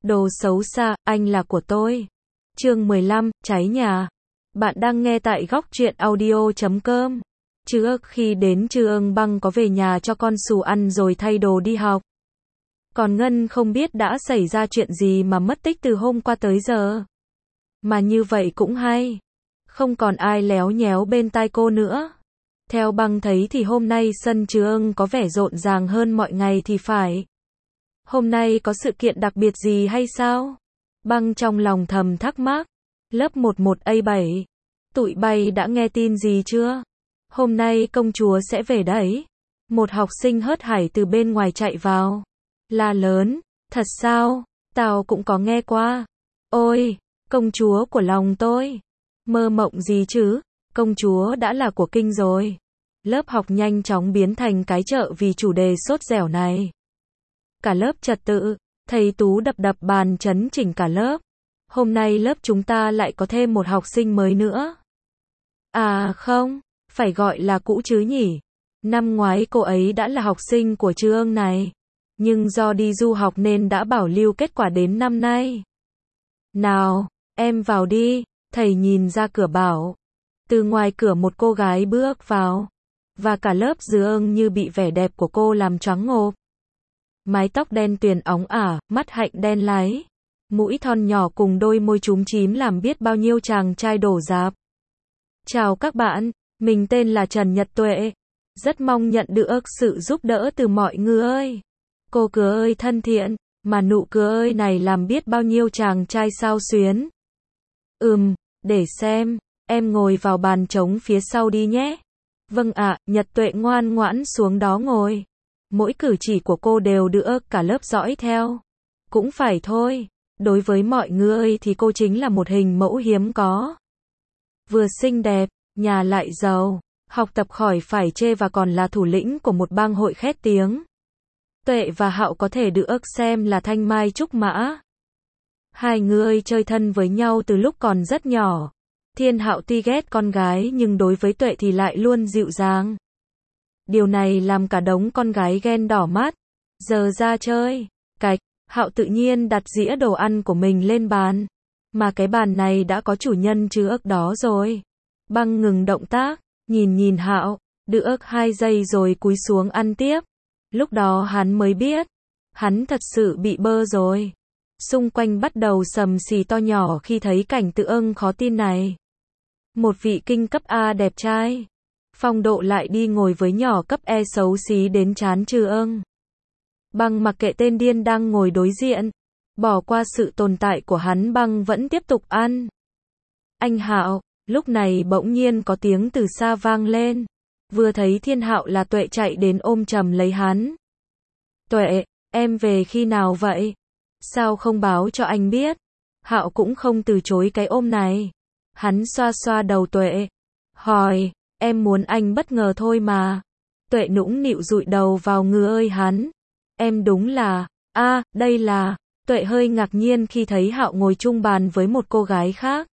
Đồ xấu xa, anh là của tôi. Chương 15, cháy nhà. Bạn đang nghe tại góc truyện audio.com. Trước khi đến trường Băng có về nhà cho con Sù ăn rồi thay đồ đi học. Còn Ngân không biết đã xảy ra chuyện gì mà mất tích từ hôm qua tới giờ. Mà như vậy cũng hay. Không còn ai léo nhéo bên tai cô nữa. Theo Băng thấy thì hôm nay sân trường có vẻ rộn ràng hơn mọi ngày thì phải. Hôm nay có sự kiện đặc biệt gì hay sao? Băng trong lòng thầm thắc mắc. Lớp 11A7. Tụi bay đã nghe tin gì chưa? Hôm nay công chúa sẽ về đấy. Một học sinh hớt hải từ bên ngoài chạy vào. La lớn. Thật sao? Tao cũng có nghe qua. Ôi, công chúa của lòng tôi. Mơ mộng gì chứ? Công chúa đã là của kinh rồi. Lớp học nhanh chóng biến thành cái chợ vì chủ đề sốt dẻo này. Cả lớp trật tự, thầy Tú đập đập bàn chấn chỉnh cả lớp. Hôm nay lớp chúng ta lại có thêm một học sinh mới nữa. À không, phải gọi là cũ chứ nhỉ. Năm ngoái cô ấy đã là học sinh của trường này. Nhưng do đi du học nên đã bảo lưu kết quả đến năm nay. Nào, em vào đi, thầy nhìn ra cửa bảo. Từ ngoài cửa một cô gái bước vào. Và cả lớp dường như bị vẻ đẹp của cô làm choáng ngợp. Mái tóc đen tuyền óng ả, mắt hạnh đen láy. Mũi thon nhỏ cùng đôi môi chúm chím làm biết bao nhiêu chàng trai đổ rạp. Chào các bạn, mình tên là Trần Nhật Tuệ. Rất mong nhận được sự giúp đỡ từ mọi người. Cô cứ ơi thân thiện, mà nụ cười ơi này làm biết bao nhiêu chàng trai sao xuyến. Để xem, em ngồi vào bàn trống phía sau đi nhé. Vâng ạ, Nhật Tuệ ngoan ngoãn xuống đó ngồi. Mỗi cử chỉ của cô đều được cả lớp dõi theo. Cũng phải thôi, đối với mọi người thì cô chính là một hình mẫu hiếm có. Vừa xinh đẹp, nhà lại giàu, học tập khỏi phải chê và còn là thủ lĩnh của một bang hội khét tiếng. Tuệ và Hạo có thể được xem là thanh mai trúc mã. Hai người chơi thân với nhau từ lúc còn rất nhỏ. Thiên Hạo tuy ghét con gái nhưng đối với Tuệ thì lại luôn dịu dàng. Điều này làm cả đống con gái ghen đỏ mắt. Giờ ra chơi. Cạch, Hạo tự nhiên đặt dĩa đồ ăn của mình lên bàn. Mà cái bàn này đã có chủ nhân trước đó rồi. Băng ngừng động tác, nhìn Hạo, được 2 giây rồi cúi xuống ăn tiếp. Lúc đó hắn mới biết, hắn thật sự bị bơ rồi. Xung quanh bắt đầu sầm xì to nhỏ khi thấy cảnh tượng khó tin này. Một vị kinh cấp A đẹp trai. Phong độ lại đi ngồi với nhỏ cấp E xấu xí đến chán trường. Băng mặc kệ tên điên đang ngồi đối diện. Bỏ qua sự tồn tại của hắn, Băng vẫn tiếp tục ăn. Anh Hạo, lúc này bỗng nhiên có tiếng từ xa vang lên. Vừa thấy Thiên Hạo là Tuệ chạy đến ôm chầm lấy hắn. Tuệ, em về khi nào vậy? Sao không báo cho anh biết? Hạo cũng không từ chối cái ôm này. Hắn xoa xoa đầu Tuệ. Hỏi, em muốn anh bất ngờ thôi mà. Tuệ nũng nịu dụi đầu vào ngực ơi hắn. Em đúng là, đây là. Tuệ hơi ngạc nhiên khi thấy Hạo ngồi chung bàn với một cô gái khác.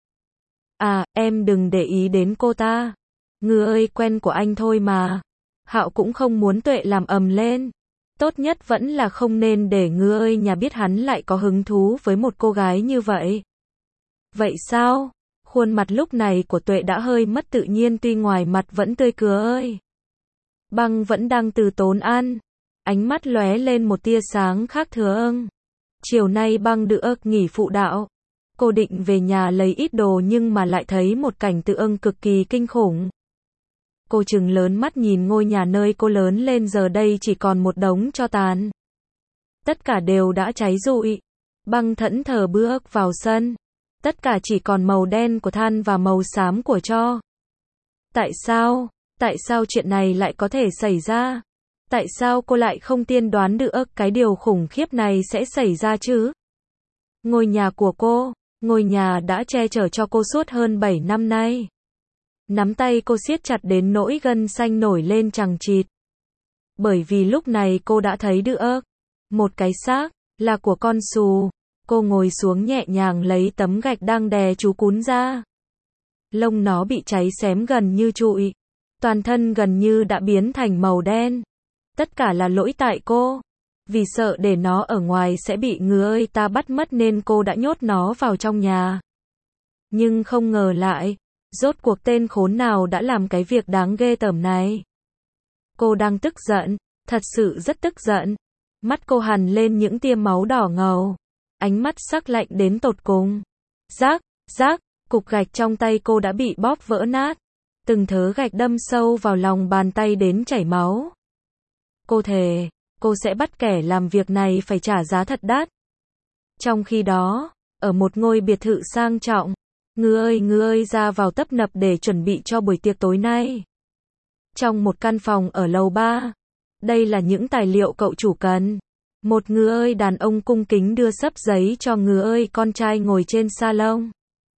Em đừng để ý đến cô ta. Ngư ơi quen của anh thôi mà. Hạo cũng không muốn Tuệ làm ầm lên. Tốt nhất vẫn là không nên để Ngư ơi nhà biết hắn lại có hứng thú với một cô gái như vậy. Vậy sao? Khuôn mặt lúc này của Tuệ đã hơi mất tự nhiên tuy ngoài mặt vẫn tươi cười. Băng vẫn đang từ tốn ăn. Ánh mắt lóe lên một tia sáng khác thường. Chiều nay Băng được nghỉ phụ đạo. Cô định về nhà lấy ít đồ nhưng mà lại thấy một cảnh tượng cực kỳ kinh khủng. Cô trừng lớn mắt nhìn ngôi nhà nơi cô lớn lên giờ đây chỉ còn một đống tro tàn. Tất cả đều đã cháy rụi. Băng thẫn thờ bước vào sân. Tất cả chỉ còn màu đen của than và màu xám của tro. Tại sao? Tại sao chuyện này lại có thể xảy ra? Tại sao cô lại không tiên đoán được cái điều khủng khiếp này sẽ xảy ra chứ? Ngôi nhà của cô, ngôi nhà đã che chở cho cô suốt hơn 7 năm nay. Nắm tay cô siết chặt đến nỗi gân xanh nổi lên chằng chịt. Bởi vì lúc này cô đã thấy được một cái xác là của con Sù. Cô ngồi xuống nhẹ nhàng lấy tấm gạch đang đè chú cún ra. Lông nó bị cháy xém gần như trụi. Toàn thân gần như đã biến thành màu đen. Tất cả là lỗi tại cô. Vì sợ để nó ở ngoài sẽ bị ngứa ơi ta bắt mất nên cô đã nhốt nó vào trong nhà. Nhưng không ngờ lại, rốt cuộc tên khốn nào đã làm cái việc đáng ghê tởm này. Cô đang tức giận, thật sự rất tức giận. Mắt cô hằn lên những tia máu đỏ ngầu. Ánh mắt sắc lạnh đến tột cùng. Rác, rác, cục gạch trong tay cô đã bị bóp vỡ nát. Từng thớ gạch đâm sâu vào lòng bàn tay đến chảy máu. Cô thề, cô sẽ bắt kẻ làm việc này phải trả giá thật đắt. Trong khi đó, ở một ngôi biệt thự sang trọng, ngư ơi ra vào tấp nập để chuẩn bị cho buổi tiệc tối nay. Trong một căn phòng ở lầu 3, đây là những tài liệu cậu chủ cần. Một ngư ơi đàn ông cung kính đưa xấp giấy cho ngư ơi con trai ngồi trên salon.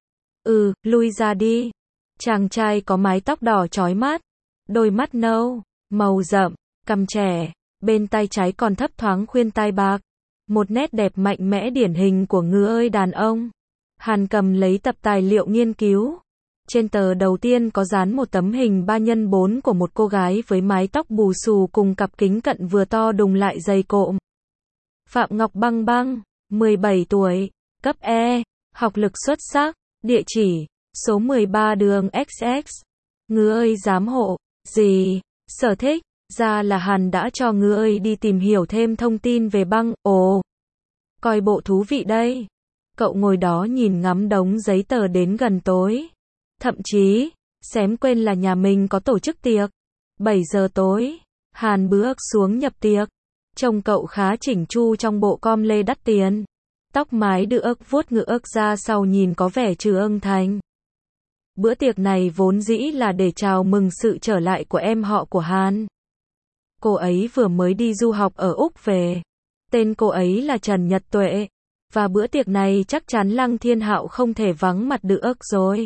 Lui ra đi. Chàng trai có mái tóc đỏ chói mắt, đôi mắt nâu, màu rậm, cằm trẻ, bên tay trái còn thấp thoáng khuyên tai bạc. Một nét đẹp mạnh mẽ điển hình của ngư ơi đàn ông. Hàn cầm lấy tập tài liệu nghiên cứu. Trên tờ đầu tiên có dán một tấm hình 3x4 của một cô gái với mái tóc bù xù cùng cặp kính cận vừa to đùng lại dày cộm. Phạm Ngọc Băng Băng, 17 tuổi, cấp E, học lực xuất sắc, địa chỉ, số 13 đường XX. Ngư ơi giám hộ, gì, sở thích, ra là Hàn đã cho ngư ơi đi tìm hiểu thêm thông tin về Băng, coi bộ thú vị đây. Cậu ngồi đó nhìn ngắm đống giấy tờ đến gần tối. Thậm chí, xém quên là nhà mình có tổ chức tiệc. 7 giờ tối, Hàn bước xuống nhập tiệc. Trông cậu khá chỉnh chu trong bộ com lê đắt tiền. Tóc mái được vuốt ngược ra sau nhìn có vẻ trưởng thành. Bữa tiệc này vốn dĩ là để chào mừng sự trở lại của em họ của Hàn. Cô ấy vừa mới đi du học ở Úc về. Tên cô ấy là Trần Nhật Tuệ. Và bữa tiệc này chắc chắn Lăng Thiên Hạo không thể vắng mặt được rồi.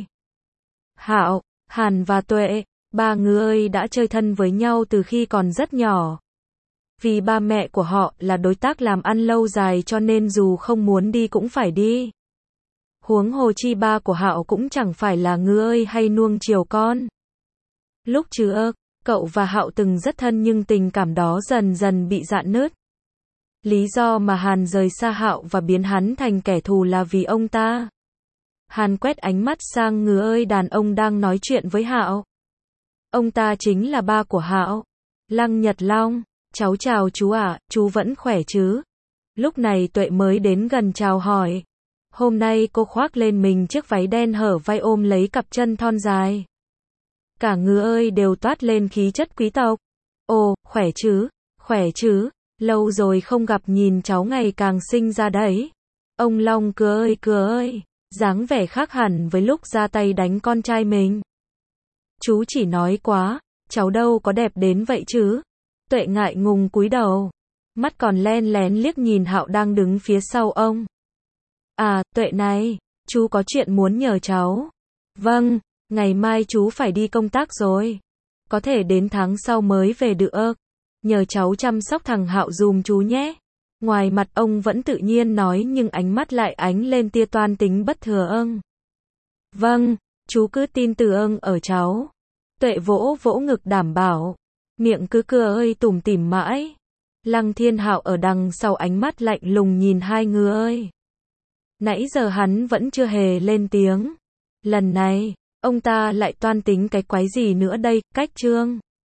Hạo, Hàn và Tuệ, ba người ơi đã chơi thân với nhau từ khi còn rất nhỏ. Vì ba mẹ của họ là đối tác làm ăn lâu dài cho nên dù không muốn đi cũng phải đi. Huống hồ chi ba của Hạo cũng chẳng phải là người ơi hay nuông chiều con. Lúc trước, cậu và Hạo từng rất thân nhưng tình cảm đó dần dần bị rạn nứt. Lý do mà Hàn rời xa Hạo và biến hắn thành kẻ thù là vì ông ta. Hàn quét ánh mắt sang người ơi đàn ông đang nói chuyện với Hạo. Ông ta chính là ba của Hạo, Lăng Nhật Long. Cháu chào chú ạ, chú vẫn khỏe chứ? Lúc này Tuệ mới đến gần chào hỏi. Hôm nay cô khoác lên mình chiếc váy đen hở vai ôm lấy cặp chân thon dài. Cả người ơi đều toát lên khí chất quý tộc. Khỏe chứ, lâu rồi không gặp nhìn cháu ngày càng xinh ra đấy. Ông Long cười ơi, dáng vẻ khác hẳn với lúc ra tay đánh con trai mình. Chú chỉ nói quá, cháu đâu có đẹp đến vậy chứ. Tuệ ngại ngùng cúi đầu, mắt còn len lén liếc nhìn Hạo đang đứng phía sau ông. Tuệ này, chú có chuyện muốn nhờ cháu. Vâng, ngày mai chú phải đi công tác rồi. Có thể đến tháng sau mới về được. Nhờ cháu chăm sóc thằng Hạo dùm chú nhé. Ngoài mặt ông vẫn tự nhiên nói nhưng ánh mắt lại ánh lên tia toan tính bất thường. Vâng, chú cứ tin tưởng ở cháu. Tuệ vỗ vỗ ngực đảm bảo. Miệng cứ cười tủm tỉm mãi. Lăng Thiên Hạo ở đằng sau ánh mắt lạnh lùng nhìn hai người ơi. Nãy giờ hắn vẫn chưa hề lên tiếng. Lần này, ông ta lại toan tính cái quái gì nữa đây, cách trương.